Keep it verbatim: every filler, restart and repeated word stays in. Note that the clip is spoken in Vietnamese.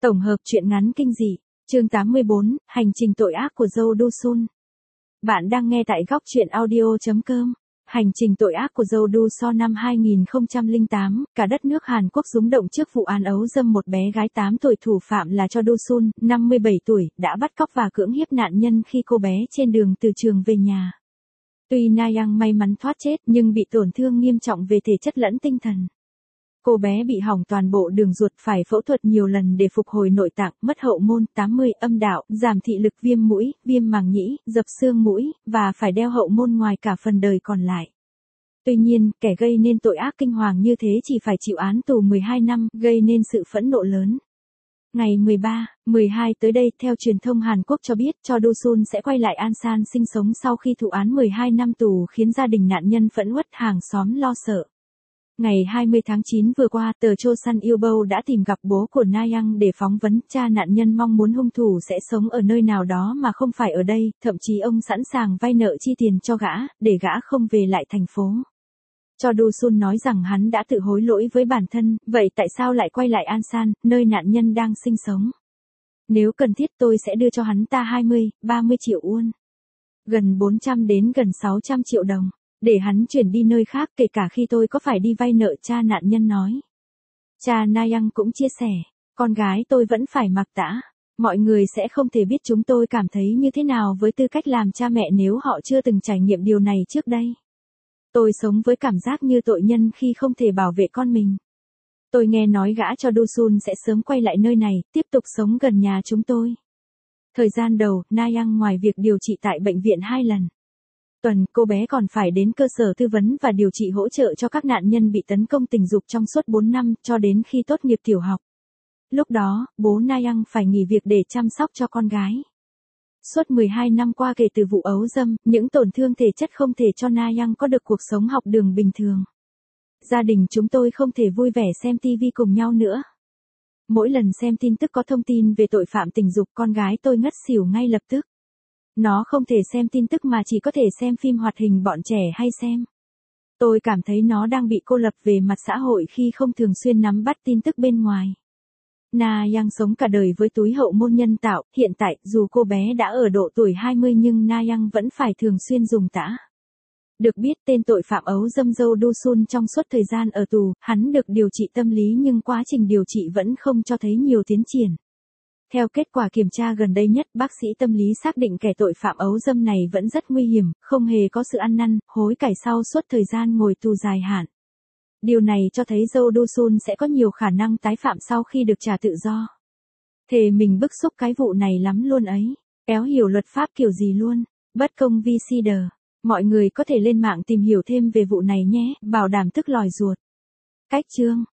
Tổng hợp truyện ngắn kinh dị, chương tám mươi bốn, hành trình tội ác của dâu Do Sun. Bạn đang nghe tại góc truyện audio chấm com. Hành trình tội ác của dâu Do Sun năm hai nghìn không trăm lẻ tám, cả đất nước Hàn Quốc rúng động trước vụ án ấu dâm một bé gái tám tuổi. Thủ phạm là Cho Do Sun, năm mươi bảy tuổi, đã bắt cóc và cưỡng hiếp nạn nhân khi cô bé trên đường từ trường về nhà. Tuy Na Yang may mắn thoát chết nhưng bị tổn thương nghiêm trọng về thể chất lẫn tinh thần. Cô bé bị hỏng toàn bộ đường ruột, phải phẫu thuật nhiều lần để phục hồi nội tạng, mất hậu môn, tám mươi, âm đạo, giảm thị lực, viêm mũi, viêm màng nhĩ, dập xương mũi, và phải đeo hậu môn ngoài cả phần đời còn lại. Tuy nhiên, kẻ gây nên tội ác kinh hoàng như thế chỉ phải chịu án tù mười hai năm, gây nên sự phẫn nộ lớn. Ngày mười ba, mười hai tới đây, theo truyền thông Hàn Quốc cho biết, Cho Do Sun sẽ quay lại Ansan sinh sống sau khi thụ án mười hai năm tù khiến gia đình nạn nhân phẫn uất, hàng xóm lo sợ. Ngày hai mươi tháng chín vừa qua, tờ Chosun Ilbo đã tìm gặp bố của Na Yang để phỏng vấn. Cha nạn nhân mong muốn hung thủ sẽ sống ở nơi nào đó mà không phải ở đây, thậm chí ông sẵn sàng vay nợ chi tiền cho gã, để gã không về lại thành phố. Cho Do Sun nói rằng hắn đã tự hối lỗi với bản thân, vậy tại sao lại quay lại Ansan, nơi nạn nhân đang sinh sống? Nếu cần thiết tôi sẽ đưa cho hắn ta hai mươi, ba mươi triệu won. Gần bốn trăm đến gần sáu trăm triệu đồng. Để hắn chuyển đi nơi khác, kể cả khi tôi có phải đi vay nợ, cha nạn nhân nói. Cha Na Yang cũng chia sẻ, con gái tôi vẫn phải mặc tã. Mọi người sẽ không thể biết chúng tôi cảm thấy như thế nào với tư cách làm cha mẹ nếu họ chưa từng trải nghiệm điều này trước đây. Tôi sống với cảm giác như tội nhân khi không thể bảo vệ con mình. Tôi nghe nói gã Cho Do Sun sẽ sớm quay lại nơi này, tiếp tục sống gần nhà chúng tôi. Thời gian đầu, Na Yang ngoài việc điều trị tại bệnh viện hai lần tuần, cô bé còn phải đến cơ sở tư vấn và điều trị hỗ trợ cho các nạn nhân bị tấn công tình dục trong suốt bốn năm, cho đến khi tốt nghiệp tiểu học. Lúc đó, bố Na Yang phải nghỉ việc để chăm sóc cho con gái. Suốt mười hai năm qua kể từ vụ ấu dâm, những tổn thương thể chất không thể cho Na Yang có được cuộc sống học đường bình thường. Gia đình chúng tôi không thể vui vẻ xem ti vi cùng nhau nữa. Mỗi lần xem tin tức có thông tin về tội phạm tình dục, con gái tôi ngất xỉu ngay lập tức. Nó không thể xem tin tức mà chỉ có thể xem phim hoạt hình bọn trẻ hay xem. Tôi cảm thấy nó đang bị cô lập về mặt xã hội khi không thường xuyên nắm bắt tin tức bên ngoài. Na Yang sống cả đời với túi hậu môn nhân tạo, hiện tại dù cô bé đã ở độ tuổi hai mươi nhưng Na Yang vẫn phải thường xuyên dùng tã. Được biết tên tội phạm ấu dâm dâu Do Sun trong suốt thời gian ở tù, hắn được điều trị tâm lý nhưng quá trình điều trị vẫn không cho thấy nhiều tiến triển. Theo kết quả kiểm tra gần đây nhất, bác sĩ tâm lý xác định kẻ tội phạm ấu dâm này vẫn rất nguy hiểm, không hề có sự ăn năn, hối cải sau suốt thời gian ngồi tù dài hạn. Điều này cho thấy dâu Do Sun sẽ có nhiều khả năng tái phạm sau khi được trả tự do. Thề mình bức xúc cái vụ này lắm luôn ấy, éo hiểu luật pháp kiểu gì luôn, bất công vi si đờ. Mọi người có thể lên mạng tìm hiểu thêm về vụ này nhé, bảo đảm tức lòi ruột. Cách chương